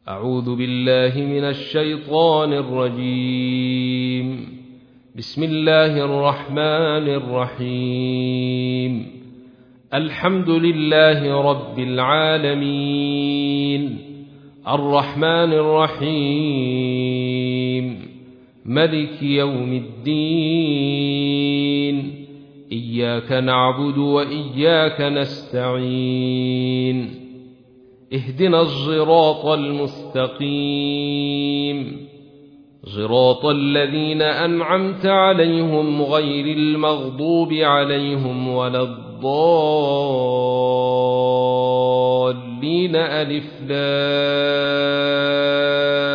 أعوذ بالله من الشيطان الرجيم. بسم الله الرحمن الرحيم. الحمد لله رب العالمين، الرحمن الرحيم، ملك يوم الدين. إياك نعبد وإياك نستعين. اهدنا الصراط المستقيم، صراط الذين أنعمت عليهم غير المغضوب عليهم ولا الضالين. ألف لام